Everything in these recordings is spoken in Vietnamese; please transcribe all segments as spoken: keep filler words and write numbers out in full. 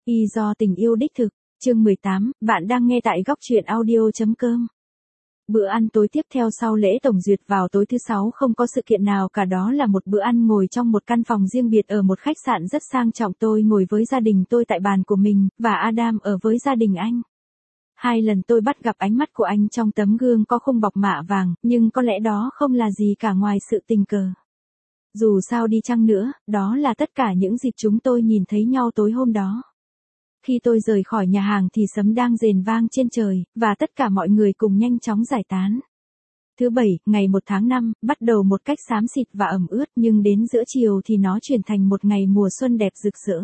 Y do tình yêu đích thực, chương mười tám, bạn đang nghe tại góc truyện audio.com. Bữa ăn tối tiếp theo sau lễ tổng duyệt vào tối thứ sáu không có sự kiện nào cả, đó là một bữa ăn ngồi trong một căn phòng riêng biệt ở một khách sạn rất sang trọng. Tôi ngồi với gia đình tôi tại bàn của mình, và Adam ở với gia đình anh. Hai lần tôi bắt gặp ánh mắt của anh trong tấm gương có khung bọc mạ vàng, nhưng có lẽ đó không là gì cả ngoài sự tình cờ. Dù sao đi chăng nữa, đó là tất cả những dịp chúng tôi nhìn thấy nhau tối hôm đó. Khi tôi rời khỏi nhà hàng thì sấm đang rền vang trên trời, và tất cả mọi người cùng nhanh chóng giải tán. Thứ bảy, ngày một tháng năm, bắt đầu một cách xám xịt và ẩm ướt, nhưng đến giữa chiều thì nó chuyển thành một ngày mùa xuân đẹp rực rỡ.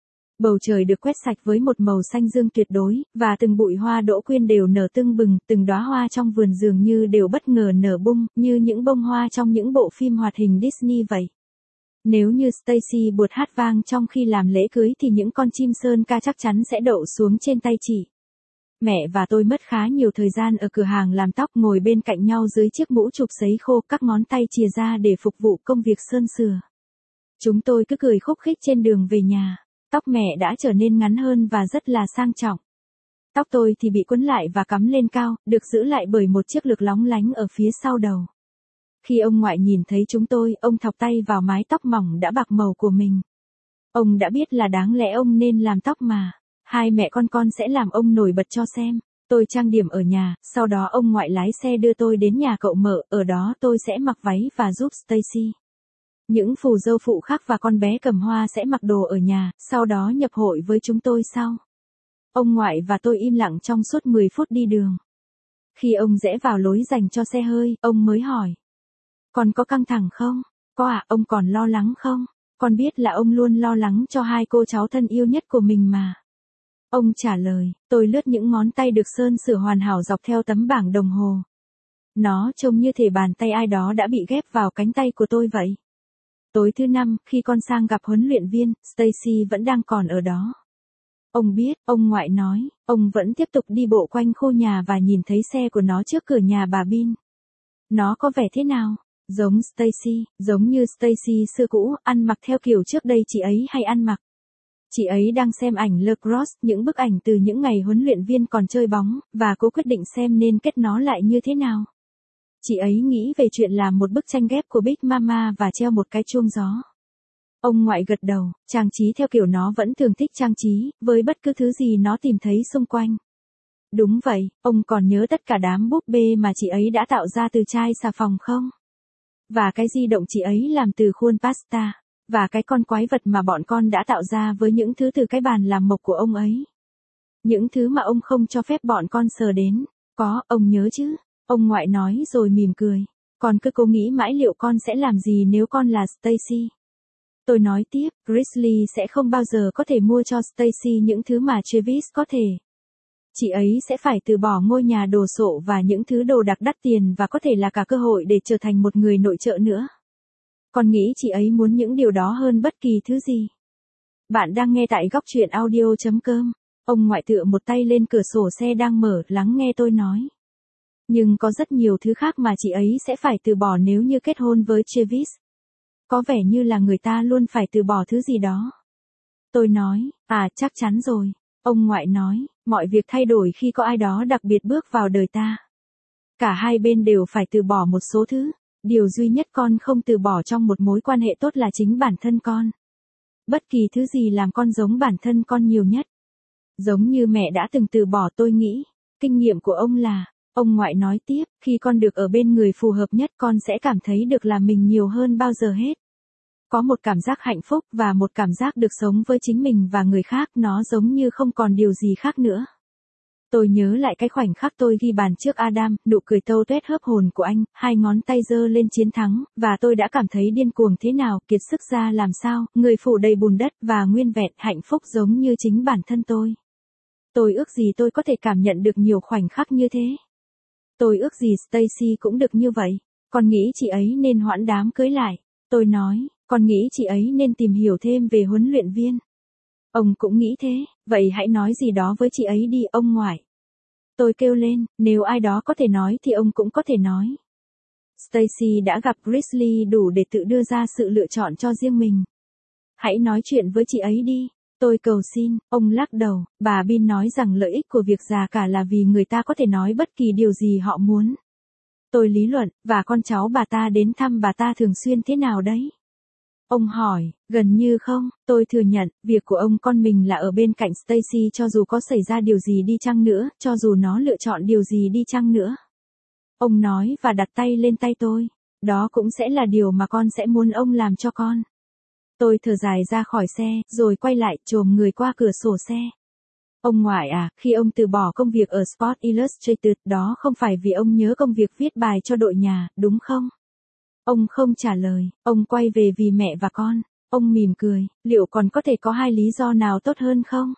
Bầu trời được quét sạch với một màu xanh dương tuyệt đối, và từng bụi hoa đỗ quyên đều nở tưng bừng, từng đóa hoa trong vườn dường như đều bất ngờ nở bung, như những bông hoa trong những bộ phim hoạt hình Disney vậy. Nếu như Stacy buột hát vang trong khi làm lễ cưới thì những con chim sơn ca chắc chắn sẽ đậu xuống trên tay chị. Mẹ và tôi mất khá nhiều thời gian ở cửa hàng làm tóc, ngồi bên cạnh nhau dưới chiếc mũ chụp sấy khô, các ngón tay chìa ra để phục vụ công việc sơn sửa. Chúng tôi cứ cười khúc khích trên đường về nhà. Tóc mẹ đã trở nên ngắn hơn và rất là sang trọng. Tóc tôi thì bị quấn lại và cắm lên cao, được giữ lại bởi một chiếc lược lóng lánh ở phía sau đầu. Khi ông ngoại nhìn thấy chúng tôi, ông thọc tay vào mái tóc mỏng đã bạc màu của mình. Ông đã biết là đáng lẽ ông nên làm tóc mà. Hai mẹ con con sẽ làm ông nổi bật cho xem. Tôi trang điểm ở nhà, sau đó ông ngoại lái xe đưa tôi đến nhà cậu mợ, ở đó tôi sẽ mặc váy và giúp Stacy. Những phù dâu phụ khác và con bé cầm hoa sẽ mặc đồ ở nhà, sau đó nhập hội với chúng tôi sau. Ông ngoại và tôi im lặng trong suốt mười phút đi đường. Khi ông rẽ vào lối dành cho xe hơi, ông mới hỏi. Con có căng thẳng không? Có ạ. À, ông còn lo lắng không? Con biết là ông luôn lo lắng cho hai cô cháu thân yêu nhất của mình mà. Ông trả lời. Tôi lướt những ngón tay được sơn sửa hoàn hảo dọc theo tấm bảng đồng hồ. Nó trông như thể bàn tay ai đó đã bị ghép vào cánh tay của tôi vậy. Tối thứ năm, khi con sang gặp huấn luyện viên, Stacy vẫn đang còn ở đó. Ông biết, ông ngoại nói, ông vẫn tiếp tục đi bộ quanh khu nhà và nhìn thấy xe của nó trước cửa nhà bà Bin. Nó có vẻ thế nào? Giống Stacy, giống như Stacy xưa cũ, ăn mặc theo kiểu trước đây chị ấy hay ăn mặc. Chị ấy đang xem ảnh lacrosse, những bức ảnh từ những ngày huấn luyện viên còn chơi bóng, và cô quyết định xem nên kết nó lại như thế nào. Chị ấy nghĩ về chuyện làm một bức tranh ghép của Big Mama và treo một cái chuông gió. Ông ngoại gật đầu, trang trí theo kiểu nó vẫn thường thích trang trí, với bất cứ thứ gì nó tìm thấy xung quanh. Đúng vậy, ông còn nhớ tất cả đám búp bê mà chị ấy đã tạo ra từ chai xà phòng không? Và cái di động chị ấy làm từ khuôn pasta, và cái con quái vật mà bọn con đã tạo ra với những thứ từ cái bàn làm mộc của ông ấy. Những thứ mà ông không cho phép bọn con sờ đến. Có, ông nhớ chứ? Ông ngoại nói rồi mỉm cười. Con cứ cố nghĩ mãi liệu con sẽ làm gì nếu con là Stacy. Tôi nói tiếp, Grizzly sẽ không bao giờ có thể mua cho Stacy những thứ mà Travis có thể. Chị ấy sẽ phải từ bỏ ngôi nhà đồ sộ và những thứ đồ đặc đắt tiền, và có thể là cả cơ hội để trở thành một người nội trợ nữa. Con nghĩ chị ấy muốn những điều đó hơn bất kỳ thứ gì. Bạn đang nghe tại góc truyện audio.com. Ông ngoại tựa một tay lên cửa sổ xe đang mở, lắng nghe tôi nói. Nhưng có rất nhiều thứ khác mà chị ấy sẽ phải từ bỏ nếu như kết hôn với Travis. Có vẻ như là người ta luôn phải từ bỏ thứ gì đó. Tôi nói, à chắc chắn rồi. Ông ngoại nói, mọi việc thay đổi khi có ai đó đặc biệt bước vào đời ta. Cả hai bên đều phải từ bỏ một số thứ. Điều duy nhất con không từ bỏ trong một mối quan hệ tốt là chính bản thân con. Bất kỳ thứ gì làm con giống bản thân con nhiều nhất. Giống như mẹ đã từng từ bỏ, tôi nghĩ. Kinh nghiệm của ông là, ông ngoại nói tiếp, khi con được ở bên người phù hợp nhất con sẽ cảm thấy được là mình nhiều hơn bao giờ hết. Có một cảm giác hạnh phúc và một cảm giác được sống với chính mình và người khác, nó giống như không còn điều gì khác nữa. Tôi nhớ lại cái khoảnh khắc tôi ghi bàn trước Adam, nụ cười tâu tuét hớp hồn của anh, hai ngón tay giơ lên chiến thắng, và tôi đã cảm thấy điên cuồng thế nào, kiệt sức ra làm sao, người phủ đầy bùn đất và nguyên vẹn, hạnh phúc giống như chính bản thân tôi. Tôi ước gì tôi có thể cảm nhận được nhiều khoảnh khắc như thế. Tôi ước gì Stacy cũng được như vậy. Con nghĩ chị ấy nên hoãn đám cưới lại. Tôi nói, con nghĩ chị ấy nên tìm hiểu thêm về huấn luyện viên. Ông cũng nghĩ thế, vậy hãy nói gì đó với chị ấy đi, ông ngoại. Tôi kêu lên, nếu ai đó có thể nói thì ông cũng có thể nói. Stacy đã gặp Grizzly đủ để tự đưa ra sự lựa chọn cho riêng mình. Hãy nói chuyện với chị ấy đi. Tôi cầu xin, ông lắc đầu, bà Bin nói rằng lợi ích của việc già cả là vì người ta có thể nói bất kỳ điều gì họ muốn. Tôi lý luận, và con cháu bà ta đến thăm bà ta thường xuyên thế nào đấy? Ông hỏi, gần như không, tôi thừa nhận, việc của ông con mình là ở bên cạnh Stacy cho dù có xảy ra điều gì đi chăng nữa, cho dù nó lựa chọn điều gì đi chăng nữa. Ông nói và đặt tay lên tay tôi, đó cũng sẽ là điều mà con sẽ muốn ông làm cho con. Tôi thở dài ra khỏi xe, rồi quay lại, chồm người qua cửa sổ xe. Ông ngoại à, khi ông từ bỏ công việc ở Sports Illustrated, đó không phải vì ông nhớ công việc viết bài cho đội nhà, đúng không? Ông không trả lời, ông quay về vì mẹ và con. Ông mỉm cười, liệu còn có thể có hai lý do nào tốt hơn không?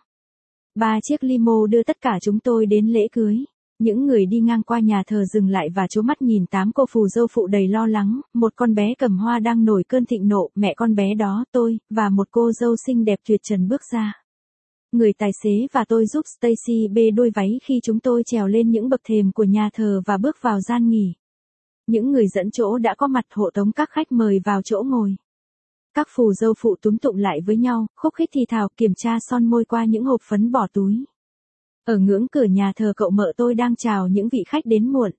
Ba chiếc limo đưa tất cả chúng tôi đến lễ cưới. Những người đi ngang qua nhà thờ dừng lại và trố mắt nhìn tám cô phù dâu phụ đầy lo lắng, một con bé cầm hoa đang nổi cơn thịnh nộ, mẹ con bé đó, tôi, và một cô dâu xinh đẹp tuyệt trần bước ra. Người tài xế và tôi giúp Stacy bê đôi váy khi chúng tôi trèo lên những bậc thềm của nhà thờ và bước vào gian nghỉ. Những người dẫn chỗ đã có mặt hộ tống các khách mời vào chỗ ngồi. Các phù dâu phụ túm tụm lại với nhau, khúc khích thì thào kiểm tra son môi qua những hộp phấn bỏ túi. Ở ngưỡng cửa nhà thờ cậu mợ tôi đang chào những vị khách đến muộn.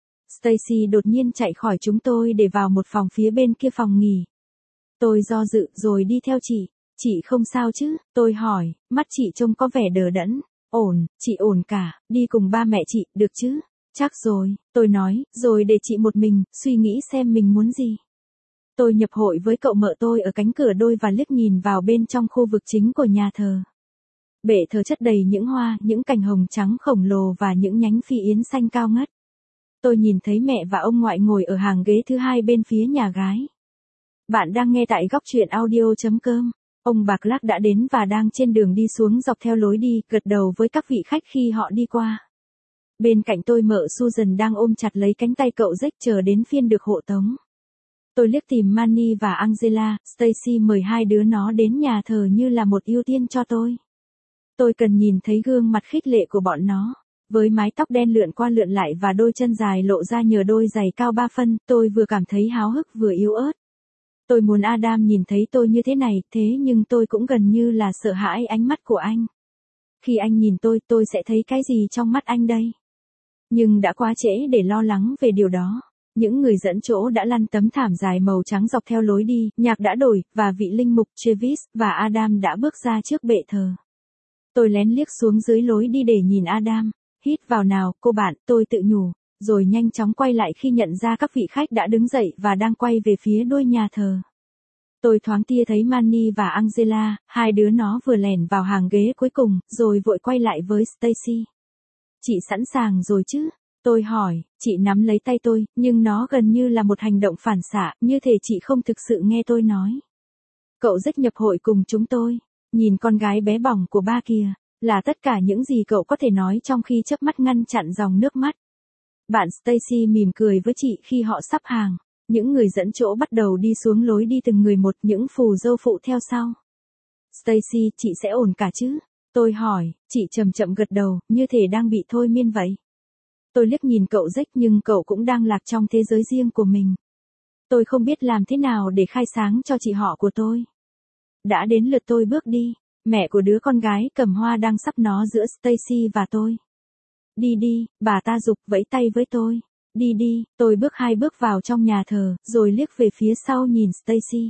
Stacy đột nhiên chạy khỏi chúng tôi để vào một phòng phía bên kia phòng nghỉ. Tôi do dự rồi đi theo chị. Chị không sao chứ? Tôi hỏi, mắt chị trông có vẻ đờ đẫn. Ổn, chị ổn cả, đi cùng ba mẹ chị, được chứ? Chắc rồi, tôi nói, rồi để chị một mình, suy nghĩ xem mình muốn gì. Tôi nhập hội với cậu mợ tôi ở cánh cửa đôi và liếc nhìn vào bên trong khu vực chính của nhà thờ. Bệ thờ chất đầy những hoa, những cành hồng trắng khổng lồ và những nhánh phi yến xanh cao ngất. Tôi nhìn thấy mẹ và ông ngoại ngồi ở hàng ghế thứ hai bên phía nhà gái. Bạn đang nghe tại góc truyện audio.com. Ông bà Clark đã đến và đang trên đường đi xuống dọc theo lối đi, gật đầu với các vị khách khi họ đi qua. Bên cạnh tôi mợ Susan đang ôm chặt lấy cánh tay cậu Jack chờ đến phiên được hộ tống. Tôi liếc tìm Manny và Angela, Stacy mời hai đứa nó đến nhà thờ như là một ưu tiên cho tôi. Tôi cần nhìn thấy gương mặt khích lệ của bọn nó. Với mái tóc đen lượn qua lượn lại và đôi chân dài lộ ra nhờ đôi giày cao ba phân, tôi vừa cảm thấy háo hức vừa yếu ớt. Tôi muốn Adam nhìn thấy tôi như thế này, thế nhưng tôi cũng gần như là sợ hãi ánh mắt của anh. Khi anh nhìn tôi, tôi sẽ thấy cái gì trong mắt anh đây? Nhưng đã quá trễ để lo lắng về điều đó. Những người dẫn chỗ đã lăn tấm thảm dài màu trắng dọc theo lối đi, nhạc đã đổi, và vị linh mục Travis và Adam đã bước ra trước bệ thờ. Tôi lén liếc xuống dưới lối đi để nhìn Adam. Hít vào nào, cô bạn, tôi tự nhủ, rồi nhanh chóng quay lại khi nhận ra các vị khách đã đứng dậy và đang quay về phía đôi nhà thờ. Tôi thoáng tia thấy Manny và Angela, hai đứa nó vừa lẻn vào hàng ghế cuối cùng, rồi vội quay lại với Stacy. Chị sẵn sàng rồi chứ? Tôi hỏi, chị nắm lấy tay tôi, nhưng nó gần như là một hành động phản xạ, như thể chị không thực sự nghe tôi nói. Cậu Jack nhập hội cùng chúng tôi, nhìn con gái bé bỏng của ba kìa, là tất cả những gì cậu có thể nói trong khi chớp mắt ngăn chặn dòng nước mắt. Bạn Stacy mỉm cười với chị khi họ sắp hàng. Những người dẫn chỗ bắt đầu đi xuống lối đi từng người một, những phù dâu phụ theo sau. Stacy, chị sẽ ổn cả chứ? Tôi hỏi, chị chậm chậm gật đầu, như thể đang bị thôi miên vậy. Tôi liếc nhìn cậu Jack nhưng cậu cũng đang lạc trong thế giới riêng của mình. Tôi không biết làm thế nào để khai sáng cho chị họ của tôi. Đã đến lượt tôi bước đi, mẹ của đứa con gái cầm hoa đang sắp nó giữa Stacy và tôi. Đi đi, bà ta giục vẫy tay với tôi. Đi đi, tôi bước hai bước vào trong nhà thờ, rồi liếc về phía sau nhìn Stacy.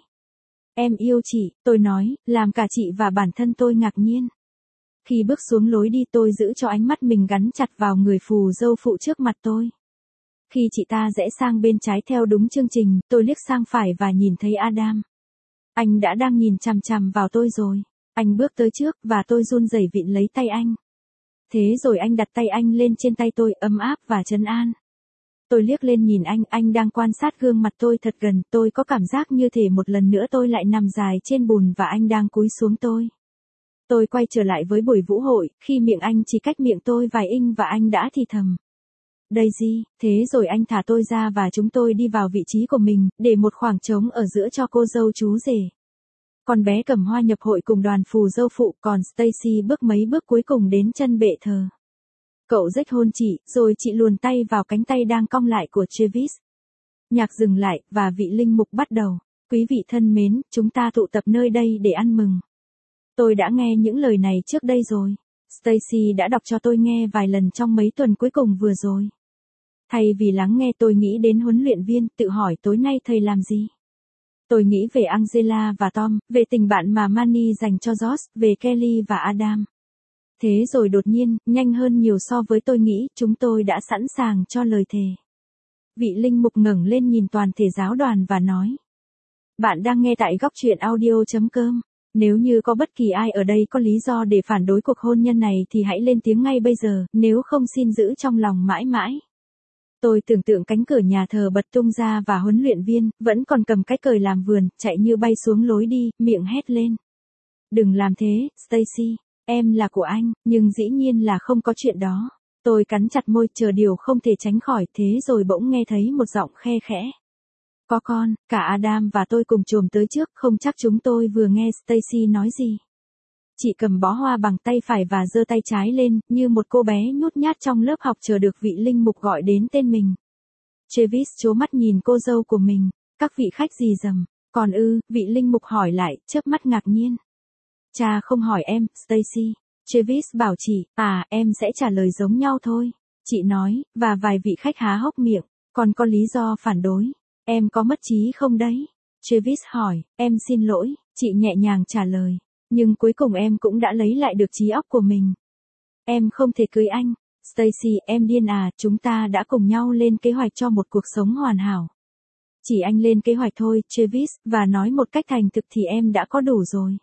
Em yêu chị, tôi nói, làm cả chị và bản thân tôi ngạc nhiên. Khi bước xuống lối đi tôi giữ cho ánh mắt mình gắn chặt vào người phù dâu phụ trước mặt tôi. Khi chị ta rẽ sang bên trái theo đúng chương trình, tôi liếc sang phải và nhìn thấy Adam. Anh đã đang nhìn chằm chằm vào tôi rồi. Anh bước tới trước và tôi run rẩy vịn lấy tay anh. Thế rồi anh đặt tay anh lên trên tay tôi, ấm áp và trấn an. Tôi liếc lên nhìn anh, anh đang quan sát gương mặt tôi thật gần, tôi có cảm giác như thể một lần nữa tôi lại nằm dài trên bùn và anh đang cúi xuống tôi. Tôi quay trở lại với buổi vũ hội, khi miệng anh chỉ cách miệng tôi vài inch và anh đã thì thầm. Daisy, thế rồi anh thả tôi ra và chúng tôi đi vào vị trí của mình, để một khoảng trống ở giữa cho cô dâu chú rể. Con bé cầm hoa nhập hội cùng đoàn phù dâu phụ, còn Stacy bước mấy bước cuối cùng đến chân bệ thờ. Cậu Jack hôn chị, rồi chị luồn tay vào cánh tay đang cong lại của Travis. Nhạc dừng lại, và vị linh mục bắt đầu. Quý vị thân mến, chúng ta tụ tập nơi đây để ăn mừng. Tôi đã nghe những lời này trước đây rồi. Stacy đã đọc cho tôi nghe vài lần trong mấy tuần cuối cùng vừa rồi. Thay vì lắng nghe tôi nghĩ đến huấn luyện viên, tự hỏi tối nay thầy làm gì. Tôi nghĩ về Angela và Tom, về tình bạn mà Manny dành cho Josh, về Kelly và Adam. Thế rồi đột nhiên, nhanh hơn nhiều so với tôi nghĩ, chúng tôi đã sẵn sàng cho lời thề. Vị linh mục ngẩng lên nhìn toàn thể giáo đoàn và nói. Bạn đang nghe tại góc truyện audio.com. Nếu như có bất kỳ ai ở đây có lý do để phản đối cuộc hôn nhân này thì hãy lên tiếng ngay bây giờ, nếu không xin giữ trong lòng mãi mãi. Tôi tưởng tượng cánh cửa nhà thờ bật tung ra và huấn luyện viên, vẫn còn cầm cái cời làm vườn, chạy như bay xuống lối đi, miệng hét lên. Đừng làm thế, Stacy, em là của anh, nhưng dĩ nhiên là không có chuyện đó. Tôi cắn chặt môi chờ điều không thể tránh khỏi, thế rồi bỗng nghe thấy một giọng khe khẽ. Có con, cả Adam và tôi cùng chồm tới trước, không chắc chúng tôi vừa nghe Stacy nói gì. Chị cầm bó hoa bằng tay phải và giơ tay trái lên, như một cô bé nhút nhát trong lớp học chờ được vị linh mục gọi đến tên mình. Travis trố mắt nhìn cô dâu của mình, các vị khách gì dầm, còn ư, vị linh mục hỏi lại, chớp mắt ngạc nhiên. Cha không hỏi em, Stacy. Travis bảo chị, à, em sẽ trả lời giống nhau thôi. Chị nói, và vài vị khách há hốc miệng, còn có lý do phản đối. Em có mất trí không đấy? Travis hỏi, em xin lỗi, chị nhẹ nhàng trả lời. Nhưng cuối cùng em cũng đã lấy lại được trí óc của mình. Em không thể cưới anh. Stacy, em điên à, chúng ta đã cùng nhau lên kế hoạch cho một cuộc sống hoàn hảo. Chỉ anh lên kế hoạch thôi, Travis, và nói một cách thành thực thì em đã có đủ rồi.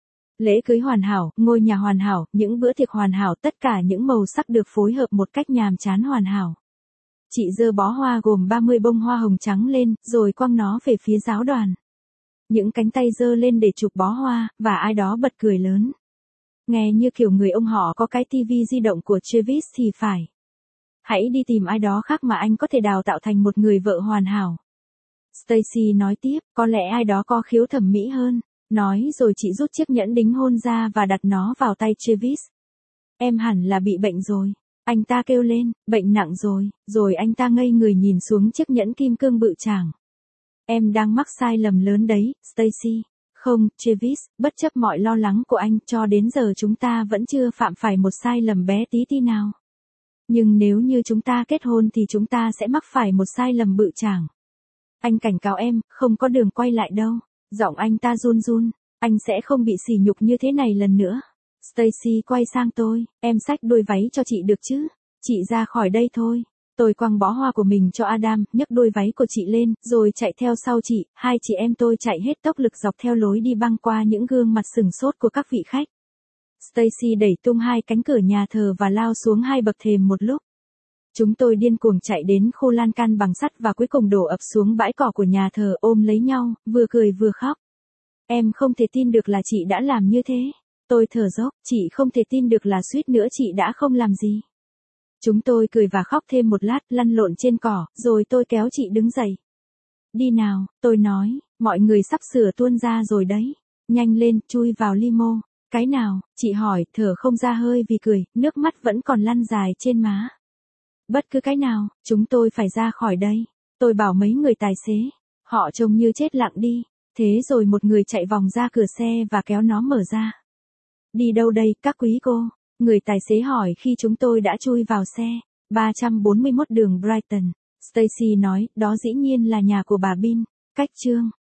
Lễ cưới hoàn hảo, ngôi nhà hoàn hảo, những bữa tiệc hoàn hảo, tất cả những màu sắc được phối hợp một cách nhàm chán hoàn hảo. Chị giơ bó hoa gồm ba mươi bông hoa hồng trắng lên, rồi quăng nó về phía giáo đoàn. Những cánh tay giơ lên để chụp bó hoa, và ai đó bật cười lớn. Nghe như kiểu người ông họ có cái tivi di động của Travis thì phải. Hãy đi tìm ai đó khác mà anh có thể đào tạo thành một người vợ hoàn hảo. Stacy nói tiếp, có lẽ ai đó có khiếu thẩm mỹ hơn. Nói rồi chị rút chiếc nhẫn đính hôn ra và đặt nó vào tay Travis. Em hẳn là bị bệnh rồi. Anh ta kêu lên, bệnh nặng rồi, rồi anh ta ngây người nhìn xuống chiếc nhẫn kim cương bự chảng. Em đang mắc sai lầm lớn đấy, Stacy. Không, Travis, bất chấp mọi lo lắng của anh, cho đến giờ chúng ta vẫn chưa phạm phải một sai lầm bé tí ti nào. Nhưng nếu như chúng ta kết hôn thì chúng ta sẽ mắc phải một sai lầm bự chảng. Anh cảnh cáo em, không có đường quay lại đâu. Giọng anh ta run run, anh sẽ không bị sỉ nhục như thế này lần nữa. Stacy quay sang tôi, em xách đôi váy cho chị được chứ? Chị ra khỏi đây thôi. Tôi quăng bó hoa của mình cho Adam, nhấc đôi váy của chị lên, rồi chạy theo sau chị, hai chị em tôi chạy hết tốc lực dọc theo lối đi băng qua những gương mặt sừng sốt của các vị khách. Stacy đẩy tung hai cánh cửa nhà thờ và lao xuống hai bậc thềm một lúc. Chúng tôi điên cuồng chạy đến khu lan can bằng sắt và cuối cùng đổ ập xuống bãi cỏ của nhà thờ ôm lấy nhau, vừa cười vừa khóc. Em không thể tin được là chị đã làm như thế. Tôi thở dốc, chị không thể tin được là suýt nữa chị đã không làm gì. Chúng tôi cười và khóc thêm một lát, lăn lộn trên cỏ, rồi tôi kéo chị đứng dậy. Đi nào, tôi nói, mọi người sắp sửa tuôn ra rồi đấy. Nhanh lên, chui vào limo. Cái nào, chị hỏi, thở không ra hơi vì cười, nước mắt vẫn còn lăn dài trên má. Bất cứ cái nào, chúng tôi phải ra khỏi đây. Tôi bảo mấy người tài xế. Họ trông như chết lặng đi. Thế rồi một người chạy vòng ra cửa xe và kéo nó mở ra. Đi đâu đây, các quý cô? Người tài xế hỏi khi chúng tôi đã chui vào xe. ba trăm bốn mươi mốt đường Brighton. Stacy nói, đó dĩ nhiên là nhà của bà Bin. Cách chương.